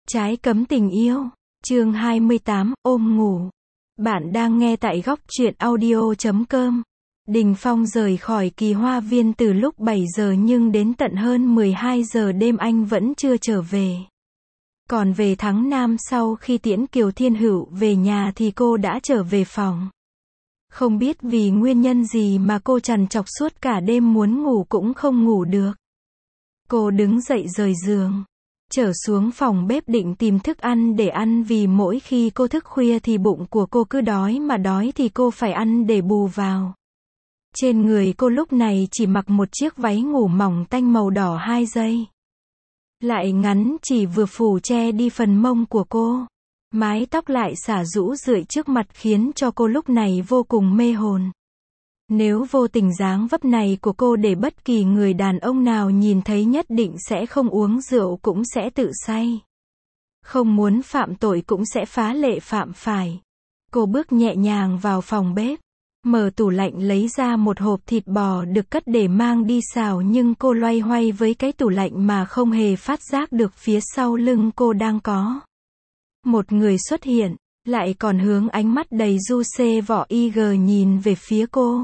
Trái cấm tình yêu. Chương 28, ôm ngủ. Bạn đang nghe tại góc truyện audio.com. Đình Phong rời khỏi Kỳ Hoa Viên từ lúc 7 giờ nhưng đến tận hơn 12 giờ đêm anh vẫn chưa trở về. Còn về Thắng Nam, sau khi tiễn Kiều Thiên Hữu về nhà thì cô đã trở về phòng. Không biết vì nguyên nhân gì mà cô trằn trọc suốt cả đêm, muốn ngủ cũng không ngủ được. Cô đứng dậy rời giường, trở xuống phòng bếp định tìm thức ăn để ăn, vì mỗi khi cô thức khuya thì bụng của cô cứ đói, mà đói thì cô phải ăn để bù vào. Trên người cô lúc này chỉ mặc một chiếc váy ngủ mỏng tanh màu đỏ 2 dây. Lại ngắn chỉ vừa phủ che đi phần mông của cô. Mái tóc lại xả rũ rượi trước mặt khiến cho cô lúc này vô cùng mê hồn. Nếu vô tình dáng vấp này của cô để bất kỳ người đàn ông nào nhìn thấy nhất định sẽ không uống rượu cũng sẽ tự say. Không muốn phạm tội cũng sẽ phá lệ phạm phải. Cô bước nhẹ nhàng vào phòng bếp, mở tủ lạnh lấy ra một hộp thịt bò được cất để mang đi xào, nhưng cô loay hoay với cái tủ lạnh mà không hề phát giác được phía sau lưng cô đang có một người xuất hiện, lại còn hướng ánh mắt đầy du xê vỏ IG nhìn về phía cô.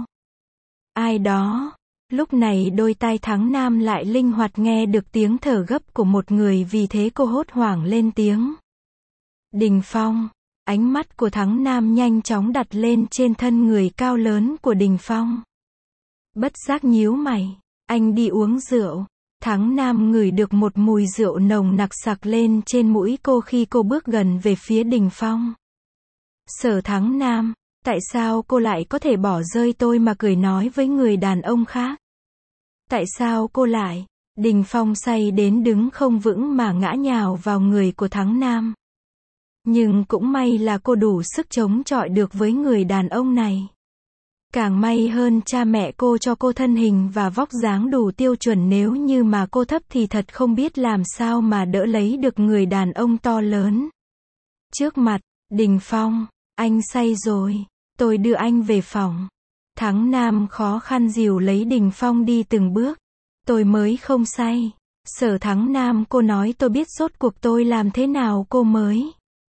Ai đó? Lúc này đôi tai Thắng Nam lại linh hoạt nghe được tiếng thở gấp của một người, vì thế cô hốt hoảng lên tiếng. Đình Phong. Ánh mắt của Thắng Nam nhanh chóng đặt lên trên thân người cao lớn của Đình Phong. Bất giác nhíu mày. Anh đi uống rượu. Thắng Nam ngửi được một mùi rượu nồng nặc sặc lên trên mũi cô khi cô bước gần về phía Đình Phong. Sở Thắng Nam, tại sao cô lại có thể bỏ rơi tôi mà cười nói với người đàn ông khác? Tại sao cô lại? Đình Phong say đến đứng không vững mà ngã nhào vào người của Thắng Nam. Nhưng cũng may là cô đủ sức chống chọi được với người đàn ông này. Càng may hơn cha mẹ cô cho cô thân hình và vóc dáng đủ tiêu chuẩn, nếu như mà cô thấp thì thật không biết làm sao mà đỡ lấy được người đàn ông to lớn trước mặt. Đình Phong, anh say rồi, tôi đưa anh về phòng. Thắng Nam khó khăn dìu lấy Đình Phong đi từng bước. Tôi mới không say. Sở Thắng Nam, cô nói tôi biết rốt cuộc tôi làm thế nào cô mới.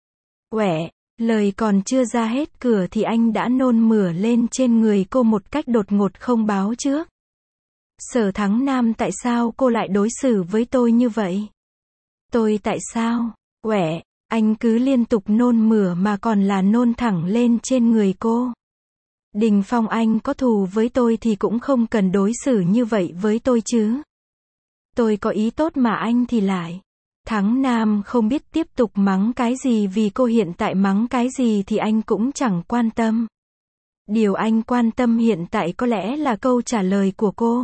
Quẹ, lời còn chưa ra hết cửa thì anh đã nôn mửa lên trên người cô một cách đột ngột không báo trước. Sở Thắng Nam, tại sao cô lại đối xử với tôi như vậy? Tôi tại sao? Quẹ, anh cứ liên tục nôn mửa mà còn là nôn thẳng lên trên người cô. Đình Phong, anh có thù với tôi thì cũng không cần đối xử như vậy với tôi chứ. Tôi có ý tốt mà anh thì lại. Thắng Nam không biết tiếp tục mắng cái gì, vì cô hiện tại mắng cái gì thì anh cũng chẳng quan tâm. Điều anh quan tâm hiện tại có lẽ là câu trả lời của cô.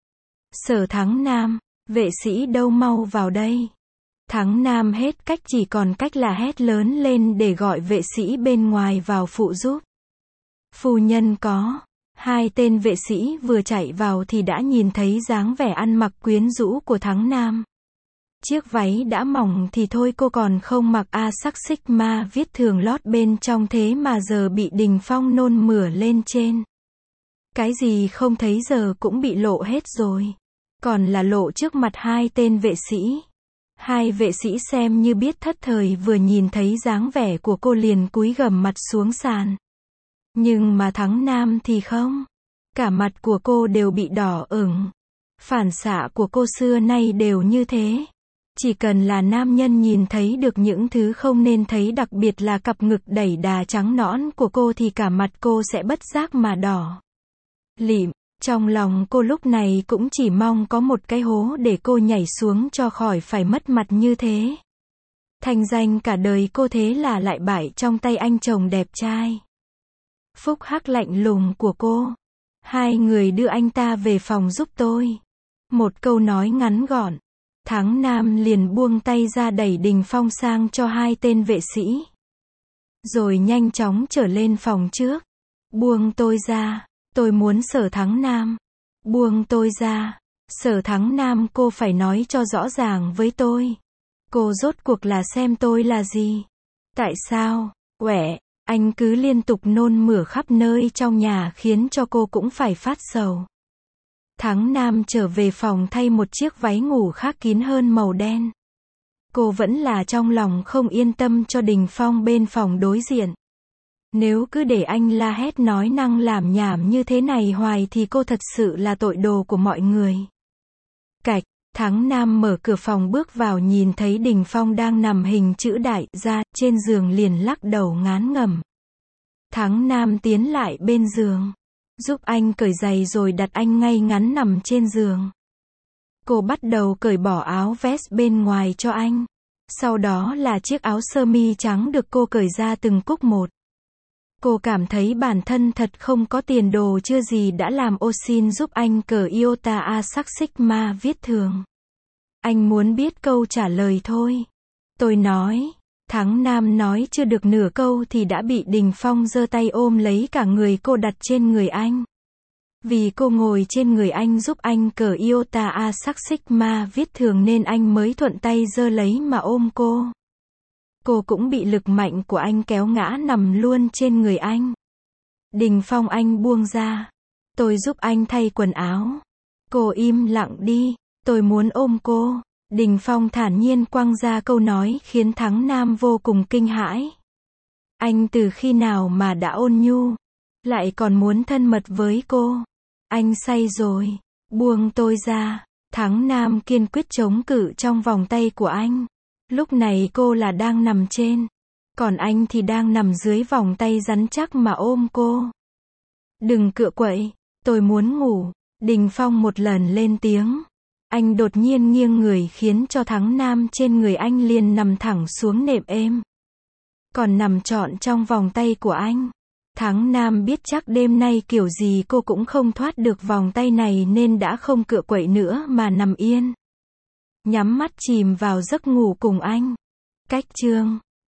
Sở Thắng Nam, vệ sĩ đâu, mau vào đây. Thắng Nam hết cách, chỉ còn cách là hét lớn lên để gọi vệ sĩ bên ngoài vào phụ giúp. Phu nhân có. 2 tên vệ sĩ vừa chạy vào thì đã nhìn thấy dáng vẻ ăn mặc quyến rũ của Thắng Nam. Chiếc váy đã mỏng thì thôi, cô còn không mặc sắc sigma viết thường lót bên trong, thế mà giờ bị Đình Phong nôn mửa lên trên. Cái gì không thấy giờ cũng bị lộ hết rồi. Còn là lộ trước mặt 2 tên vệ sĩ. 2 vệ sĩ xem như biết thất thời, vừa nhìn thấy dáng vẻ của cô liền cúi gằm mặt xuống sàn. Nhưng mà Thắng Nam thì không. Cả mặt của cô đều bị đỏ ửng. Phản xạ của cô xưa nay đều như thế. Chỉ cần là nam nhân nhìn thấy được những thứ không nên thấy, đặc biệt là cặp ngực đẩy đà trắng nõn của cô, thì cả mặt cô sẽ bất giác mà đỏ lịm. Trong lòng cô lúc này cũng chỉ mong có một cái hố để cô nhảy xuống cho khỏi phải mất mặt như thế. Thành danh cả đời cô thế là lại bại trong tay anh chồng đẹp trai phúc hắc lạnh lùng của cô. 2 người đưa anh ta về phòng giúp tôi. Một câu nói ngắn gọn. Thắng Nam liền buông tay ra đẩy Đình Phong sang cho 2 tên vệ sĩ. Rồi nhanh chóng trở lên phòng trước. Buông tôi ra. Tôi muốn. Sở Thắng Nam. Buông tôi ra. Sở Thắng Nam, cô phải nói cho rõ ràng với tôi. Cô rốt cuộc là xem tôi là gì? Tại sao? Quẹ, anh cứ liên tục nôn mửa khắp nơi trong nhà khiến cho cô cũng phải phát sầu. Thắng Nam trở về phòng thay một chiếc váy ngủ khác kín hơn màu đen. Cô vẫn là trong lòng không yên tâm cho Đình Phong bên phòng đối diện. Nếu cứ để anh la hét nói năng lảm nhảm như thế này hoài thì cô thật sự là tội đồ của mọi người. Cạch, Thắng Nam mở cửa phòng bước vào nhìn thấy Đình Phong đang nằm hình chữ đại ra trên giường liền lắc đầu ngán ngẩm. Thắng Nam tiến lại bên giường, giúp anh cởi giày rồi đặt anh ngay ngắn nằm trên giường. Cô bắt đầu cởi bỏ áo vest bên ngoài cho anh. Sau đó là chiếc áo sơ mi trắng được cô cởi ra từng cúc một. Cô cảm thấy bản thân thật không có tiền đồ chưa gì đã làm ô xin giúp anh cờ iota a sắc sigma viết thường. Anh muốn biết câu trả lời thôi. Tôi nói. Thắng Nam nói chưa được nửa câu thì đã bị Đình Phong giơ tay ôm lấy cả người cô đặt trên người anh. Vì cô ngồi trên người anh giúp anh cờ iota a sắc sigma viết thường nên anh mới thuận tay giơ lấy mà ôm cô. Cô cũng bị lực mạnh của anh kéo ngã nằm luôn trên người anh. Đình Phong anh buông ra. Tôi giúp anh thay quần áo. Cô im lặng đi. Tôi muốn ôm cô. Đình Phong thản nhiên quăng ra câu nói khiến Thắng Nam vô cùng kinh hãi. Anh từ khi nào mà đã ôn nhu, lại còn muốn thân mật với cô. Anh say rồi. Buông tôi ra. Thắng Nam kiên quyết chống cự trong vòng tay của anh. Lúc này cô là đang nằm trên, còn anh thì đang nằm dưới vòng tay rắn chắc mà ôm cô. Đừng cựa quậy, tôi muốn ngủ. Đình Phong một lần lên tiếng. Anh đột nhiên nghiêng người khiến cho Thắng Nam trên người anh liền nằm thẳng xuống nệm êm. Còn nằm trọn trong vòng tay của anh. Thắng Nam biết chắc đêm nay kiểu gì cô cũng không thoát được vòng tay này nên đã không cựa quậy nữa mà nằm yên. Nhắm mắt chìm vào giấc ngủ cùng anh. Cách chương